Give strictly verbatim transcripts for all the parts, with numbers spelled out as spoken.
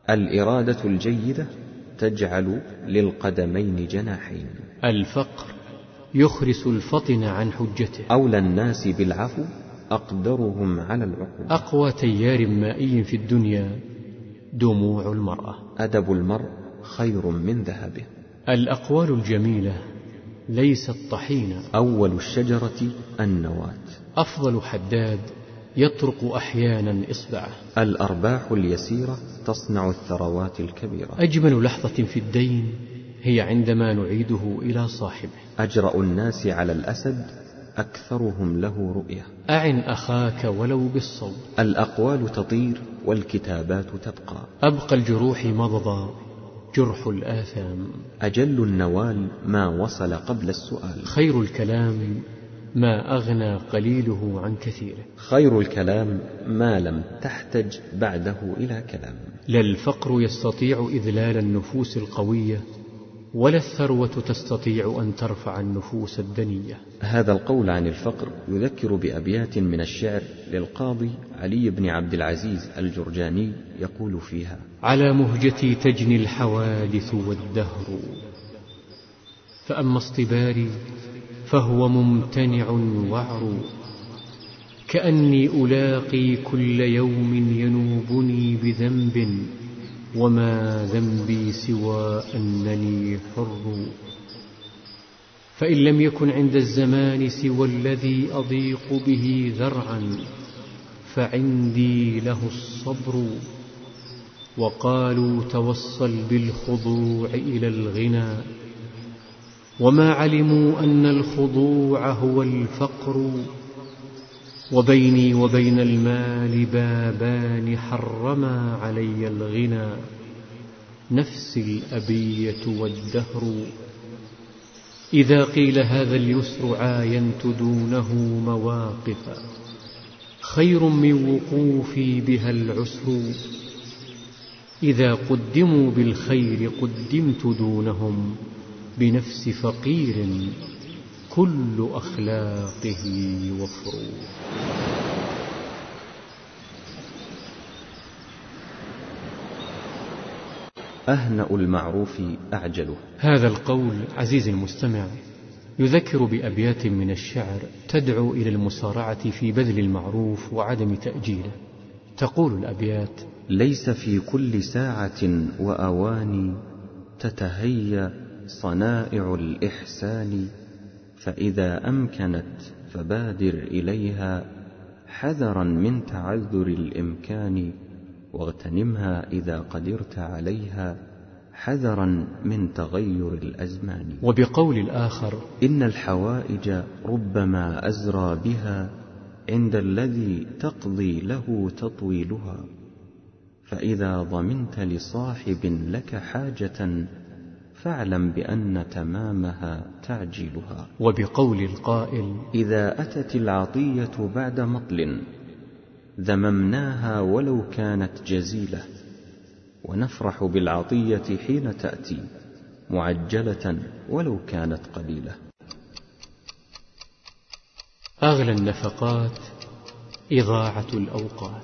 الإرادة الجيدة تجعل للقدمين جناحين. الفقر يخرس الفطن عن حجته. أولى الناس بالعفو أقدرهم على العقوبة. أقوى تيار مائي في الدنيا دموع المرأة. أدب المرء خير من ذهبه. الأقوال الجميلة ليست طحينا. أول الشجرة النواة. أفضل حداد يطرق أحيانا إصبعه. الأرباح اليسيرة تصنع الثروات الكبيرة. أجمل لحظة في الدين هي عندما نعيده إلى صاحبه. أجرأ الناس على الأسد أكثرهم له رؤية. أعن أخاك ولو بالصوت. الأقوال تطير والكتابات تبقى. أبقى الجروح مضضا جرح الآثام. أجل النوال ما وصل قبل السؤال. خير الكلام ما أغنى قليله عن كثيره. خير الكلام ما لم تحتج بعده إلى كلام. لا الفقر يستطيع إذلال النفوس القوية ولا الثروة تستطيع أن ترفع النفوس الدنية. هذا القول عن الفقر يذكر بأبيات من الشعر للقاضي علي بن عبد العزيز الجرجاني يقول فيها: على مهجتي تجني الحوادث والدهر، فأما اصطباري فهو ممتنع وعر، كأني ألاقي كل يوم ينوبني بذنب، وما ذنبي سوى أنني حر. فإن لم يكن عند الزمان سوى الذي أضيق به ذرعا، فعندي له الصبر. وقالوا توصل بالخضوع إلى الغنى، وما علموا أن الخضوع هو الفقر. وبيني وبين المال بابان حرما علي الغنى، نفسي الأبية والدهر. إذا قيل هذا اليسر عاينت دونه مواقفا، خير من وقوفي بها العسر. إذا قدموا بالخير قدمت دونهم، بنفس فقير كل أخلاقه وفر. أهنأ المعروف أعجله. هذا القول عزيزي المستمع يذكر بأبيات من الشعر تدعو إلى المسارعة في بذل المعروف وعدم تأجيله. تقول الأبيات: ليس في كل ساعة وأوان تتهيأ صنائع الإحسان، فإذا أمكنت فبادر إليها حذرا من تعذر الإمكان، واغتنمها إذا قدرت عليها حذرا من تغير الأزمان. وبقول الآخر: إن الحوائج ربما أزرى بها عند الذي تقضي له تطويلها، فإذا ضمنت لصاحب لك حاجة فاعلم بأن تمامها تعجيلها. وبقول القائل: إذا أتت العطية بعد مطل ذممناها ولو كانت جزيلة، ونفرح بالعطية حين تأتي معجلة ولو كانت قليلة. أغلى النفقات إضاعة الأوقات.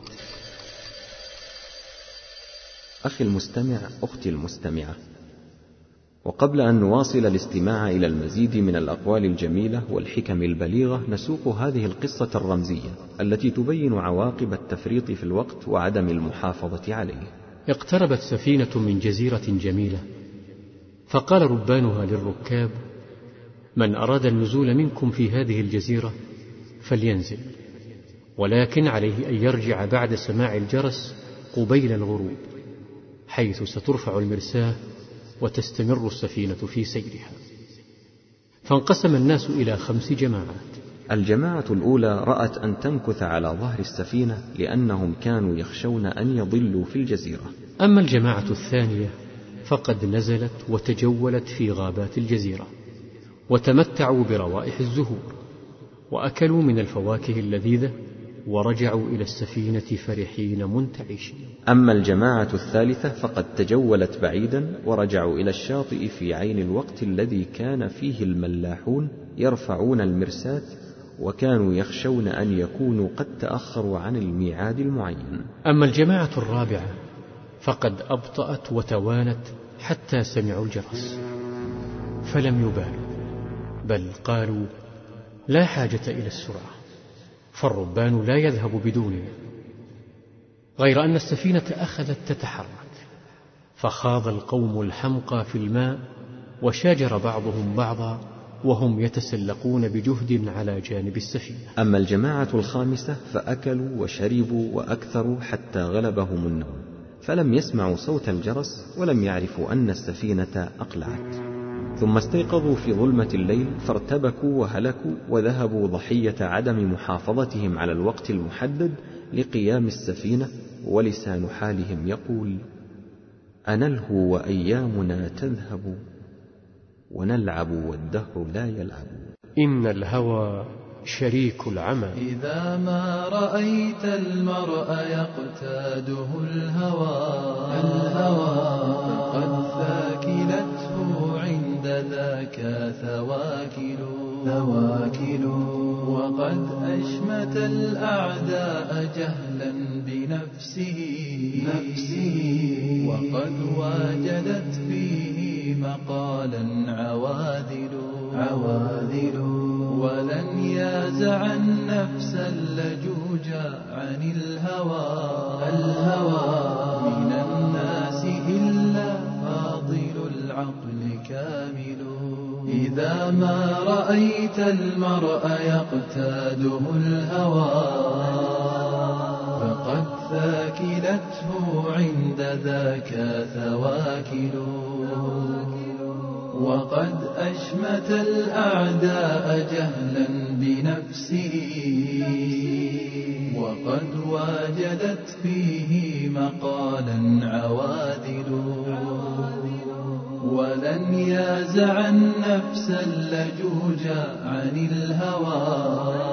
أخي المستمع، أختي المستمعة، وقبل أن نواصل الاستماع إلى المزيد من الأقوال الجميلة والحكم البليغة، نسوق هذه القصة الرمزية التي تبين عواقب التفريط في الوقت وعدم المحافظة عليه. اقتربت سفينة من جزيرة جميلة، فقال ربانها للركاب: من أراد النزول منكم في هذه الجزيرة فلينزل، ولكن عليه أن يرجع بعد سماع الجرس قبيل الغروب، حيث سترفع المرساة وتستمر السفينة في سيرها. فانقسم الناس إلى خمس جماعات. الجماعة الأولى رأت أن تمكث على ظهر السفينة لأنهم كانوا يخشون أن يضلوا في الجزيرة. أما الجماعة الثانية فقد نزلت وتجولت في غابات الجزيرة، وتمتعوا بروائح الزهور، وأكلوا من الفواكه اللذيذة، ورجعوا إلى السفينة فرحين منتعشين. أما الجماعة الثالثة فقد تجولت بعيدا ورجعوا إلى الشاطئ في عين الوقت الذي كان فيه الملاحون يرفعون المرساة، وكانوا يخشون أن يكونوا قد تأخروا عن الميعاد المعين. أما الجماعة الرابعة فقد أبطأت وتوانت حتى سمعوا الجرس، فلم يبالوا، بل قالوا: لا حاجة إلى السرعة، فالربان لا يذهب بدوننا. غير أن السفينة أخذت تتحرك، فخاض القوم الحمقى في الماء، وشاجر بعضهم بعضا وهم يتسلقون بجهد على جانب السفينة. أما الجماعة الخامسة فأكلوا وشربوا وأكثروا حتى غلبهم النوم، فلم يسمعوا صوت الجرس ولم يعرفوا أن السفينة أقلعت. ثم استيقظوا في ظلمة الليل فارتبكوا وهلكوا، وذهبوا ضحية عدم محافظتهم على الوقت المحدد لقيام السفينة، ولسان حالهم يقول: أنلهو وأيامنا تذهب، ونلعب والدهر لا يلعب. إن الهوى شريك العمى. إذا ما رأيت المرء يقتاده الهوى الهوى فقد ثاكلته عند ذاك ثواكل ثواكل وقد أشمت الأعداء جهلا بنفسه نفسه وقد واجدت فيه مقالا عواذل عواذل ولن يازع النفس اللجوج عن الهوى الهوى من الناس إلا فاضل العقل كامل. إذا ما رأيت المرء يقتاده الهوى فقد ثاكلته عند ذاك ثواكل وقد أشمت الأعداء جهلا بنفسه وقد واجدت فيه مقالا عواذل ولن يازع النفس اللجوج عن الهوى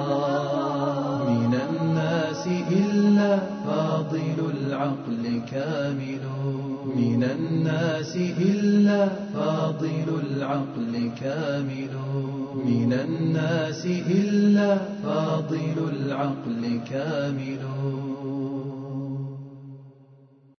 من الناس إلا فاضل العقل كامل من الناس إلا فاضل العقل كامل من الناس إلا فاضل العقل كامل.